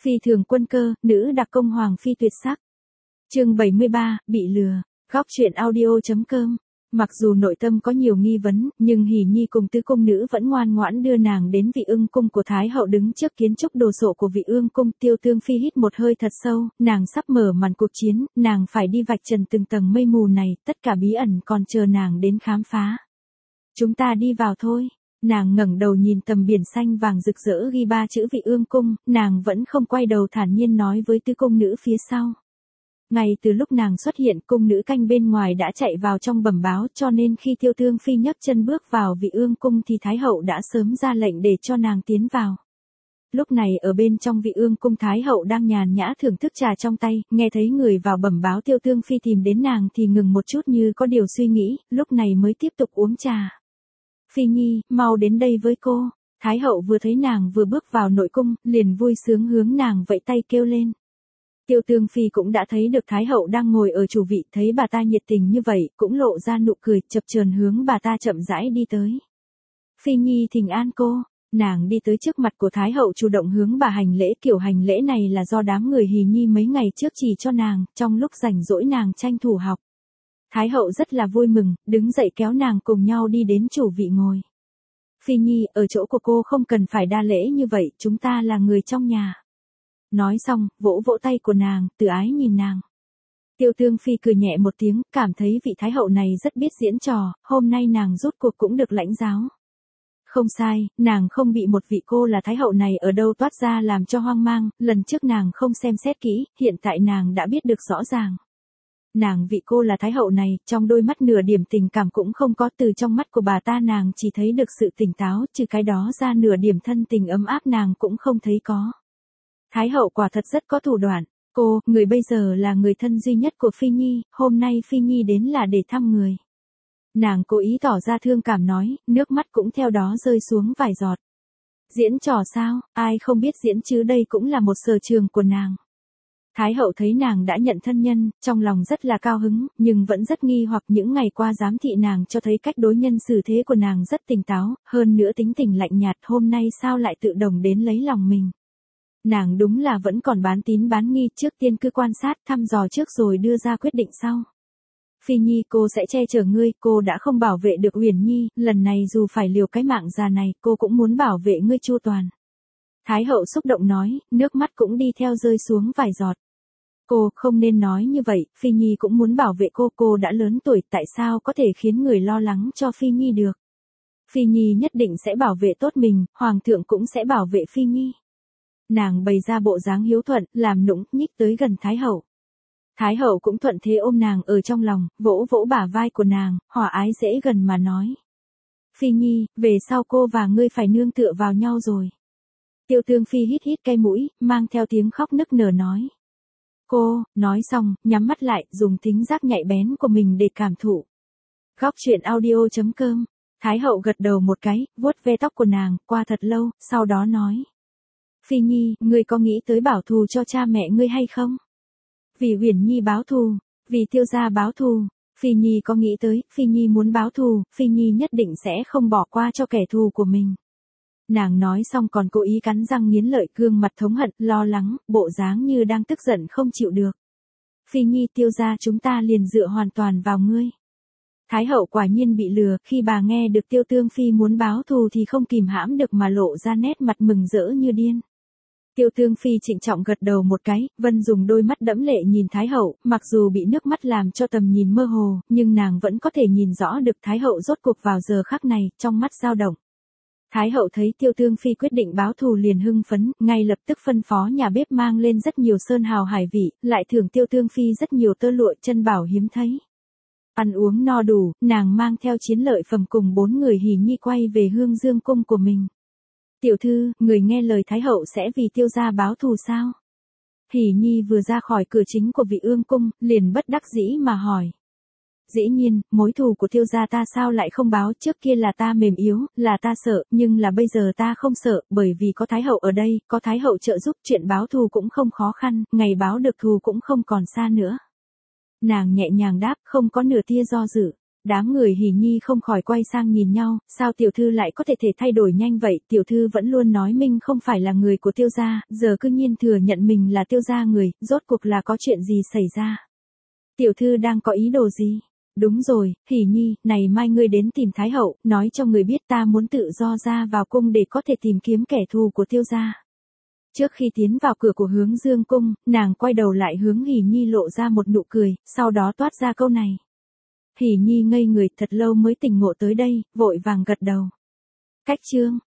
Phi thường quân cơ, nữ đặc công hoàng phi tuyệt sắc. Chương 73, bị lừa. Góc truyện audio.com. Mặc dù nội tâm có nhiều nghi vấn, nhưng Hỉ Nhi cùng tứ cung nữ vẫn ngoan ngoãn đưa nàng đến Vị Ương cung của Thái hậu đứng trước kiến trúc đồ sộ của Vị Ương cung. Tiêu Tương Phi hít một hơi thật sâu, nàng sắp mở màn cuộc chiến, nàng phải đi vạch trần từng tầng mây mù này, tất cả bí ẩn còn chờ nàng đến khám phá. Chúng ta đi vào thôi. Nàng ngẩng đầu nhìn tầm biển xanh vàng rực rỡ ghi ba chữ Vị Ương cung, nàng vẫn không quay đầu thản nhiên nói với tứ cung nữ phía sau. Ngay từ lúc nàng xuất hiện, cung nữ canh bên ngoài đã chạy vào trong bẩm báo, cho nên khi Tiêu Tương Phi nhấc chân bước vào Vị Ương cung thì Thái hậu đã sớm ra lệnh để cho nàng tiến vào. Lúc này ở bên trong Vị Ương cung, Thái hậu đang nhàn nhã thưởng thức trà trong tay, nghe thấy người vào bẩm báo Tiêu Tương Phi tìm đến nàng thì ngừng một chút như có điều suy nghĩ, lúc này mới tiếp tục uống trà. Phi Nhi, mau đến đây với cô. Thái hậu vừa thấy nàng vừa bước vào nội cung, liền vui sướng hướng nàng vẫy tay kêu lên. Tiêu Tương Phi cũng đã thấy được Thái hậu đang ngồi ở chủ vị, thấy bà ta nhiệt tình như vậy, cũng lộ ra nụ cười, chập chờn hướng bà ta chậm rãi đi tới. Phi Nhi thỉnh an cô. Nàng đi tới trước mặt của Thái hậu chủ động hướng bà hành lễ, kiểu hành lễ này là do đám người Hỉ Nhi mấy ngày trước chỉ cho nàng, trong lúc rảnh rỗi nàng tranh thủ học. Thái hậu rất là vui mừng, đứng dậy kéo nàng cùng nhau đi đến chủ vị ngồi. Phi Nhi, ở chỗ của cô không cần phải đa lễ như vậy, chúng ta là người trong nhà. Nói xong, vỗ vỗ tay của nàng, từ ái nhìn nàng. Tiêu Tương Phi cười nhẹ một tiếng, cảm thấy vị Thái hậu này rất biết diễn trò, hôm nay nàng rốt cuộc cũng được lãnh giáo. Không sai, nàng không bị một vị cô là Thái hậu này ở đâu toát ra làm cho hoang mang, lần trước nàng không xem xét kỹ, hiện tại nàng đã biết được rõ ràng. Nàng vị cô là Thái hậu này, trong đôi mắt nửa điểm tình cảm cũng không có, từ trong mắt của bà ta nàng chỉ thấy được sự tỉnh táo, trừ cái đó ra nửa điểm thân tình ấm áp nàng cũng không thấy có. Thái hậu quả thật rất có thủ đoạn. Cô, người bây giờ là người thân duy nhất của Phi Nhi, hôm nay Phi Nhi đến là để thăm người. Nàng cố ý tỏ ra thương cảm nói, nước mắt cũng theo đó rơi xuống vài giọt. Diễn trò sao, ai không biết diễn chứ, đây cũng là một sở trường của nàng. Thái hậu thấy nàng đã nhận thân nhân, trong lòng rất là cao hứng, nhưng vẫn rất nghi hoặc những ngày qua giám thị nàng cho thấy cách đối nhân xử thế của nàng rất tỉnh táo, hơn nữa tính tình lạnh nhạt, hôm nay sao lại tự động đến lấy lòng mình. Nàng đúng là vẫn còn bán tín bán nghi, trước tiên cứ quan sát thăm dò trước rồi đưa ra quyết định sau. Phi Nhi, cô sẽ che chở ngươi, cô đã không bảo vệ được Uyển Nhi, lần này dù phải liều cái mạng già này, cô cũng muốn bảo vệ ngươi chu toàn. Thái hậu xúc động nói, nước mắt cũng đi theo rơi xuống vài giọt. Cô không nên nói như vậy, Phi Nhi cũng muốn bảo vệ cô đã lớn tuổi, tại sao có thể khiến người lo lắng cho Phi Nhi được. Phi Nhi nhất định sẽ bảo vệ tốt mình, Hoàng thượng cũng sẽ bảo vệ Phi Nhi. Nàng bày ra bộ dáng hiếu thuận, làm nũng, nhích tới gần Thái hậu. Thái hậu cũng thuận thế ôm nàng ở trong lòng, vỗ vỗ bả vai của nàng, hòa ái dễ gần mà nói. Phi Nhi, về sau cô và ngươi phải nương tựa vào nhau rồi. Tiêu Tương Phi hít hít cái mũi, mang theo tiếng khóc nức nở nói. Cô, nói xong, nhắm mắt lại, dùng thính giác nhạy bén của mình để cảm thụ. Góc truyện audio.com. Thái hậu gật đầu một cái, vuốt ve tóc của nàng, qua thật lâu, sau đó nói. Phi Nhi, ngươi có nghĩ tới bảo thù cho cha mẹ ngươi hay không? Vì Uyển Nhi báo thù, vì Tiêu gia báo thù, Phi Nhi có nghĩ tới, Phi Nhi muốn báo thù, Phi Nhi nhất định sẽ không bỏ qua cho kẻ thù của mình. Nàng nói xong còn cố ý cắn răng nghiến lợi, gương mặt thống hận, lo lắng, bộ dáng như đang tức giận không chịu được. Phi Nhi, Tiêu gia chúng ta liền dựa hoàn toàn vào ngươi. Thái hậu quả nhiên bị lừa, khi bà nghe được Tiêu Tương Phi muốn báo thù thì không kìm hãm được mà lộ ra nét mặt mừng rỡ như điên. Tiêu Tương Phi trịnh trọng gật đầu một cái, Vân dùng đôi mắt đẫm lệ nhìn Thái hậu, mặc dù bị nước mắt làm cho tầm nhìn mơ hồ, nhưng nàng vẫn có thể nhìn rõ được Thái hậu rốt cuộc vào giờ khắc này, trong mắt dao động. Thái hậu thấy Tiêu Tương Phi quyết định báo thù liền hưng phấn, ngay lập tức phân phó nhà bếp mang lên rất nhiều sơn hào hải vị, lại thưởng Tiêu Tương Phi rất nhiều tơ lụa chân bảo hiếm thấy. Ăn uống no đủ, nàng mang theo chiến lợi phẩm cùng 4 người Hỉ Nhi quay về Hương Dương cung của mình. Tiểu thư, người nghe lời Thái hậu sẽ vì Tiêu gia báo thù sao? Hỉ Nhi vừa ra khỏi cửa chính của Vị Ương cung, liền bất đắc dĩ mà hỏi. Dĩ nhiên, mối thù của Tiêu gia ta sao lại không báo, trước kia là ta mềm yếu, là ta sợ, nhưng là bây giờ ta không sợ, bởi vì có Thái hậu ở đây, có Thái hậu trợ giúp, chuyện báo thù cũng không khó khăn, ngày báo được thù cũng không còn xa nữa. Nàng nhẹ nhàng đáp, không có nửa tia do dự. Đám người Hỉ Nhi không khỏi quay sang nhìn nhau, sao tiểu thư lại có thể thay đổi nhanh vậy, tiểu thư vẫn luôn nói mình không phải là người của Tiêu gia, giờ cư nhiên thừa nhận mình là Tiêu gia người, rốt cuộc là có chuyện gì xảy ra? Tiểu thư đang có ý đồ gì? Đúng rồi, Hỉ Nhi, này mai ngươi đến tìm Thái hậu, nói cho người biết ta muốn tự do ra vào cung để có thể tìm kiếm kẻ thù của Tiêu gia. Trước khi tiến vào cửa của Hướng Dương cung, nàng quay đầu lại hướng Hỉ Nhi lộ ra một nụ cười, sau đó toát ra câu này. Hỉ Nhi ngây người thật lâu mới tỉnh ngộ tới đây, vội vàng gật đầu. Cách chương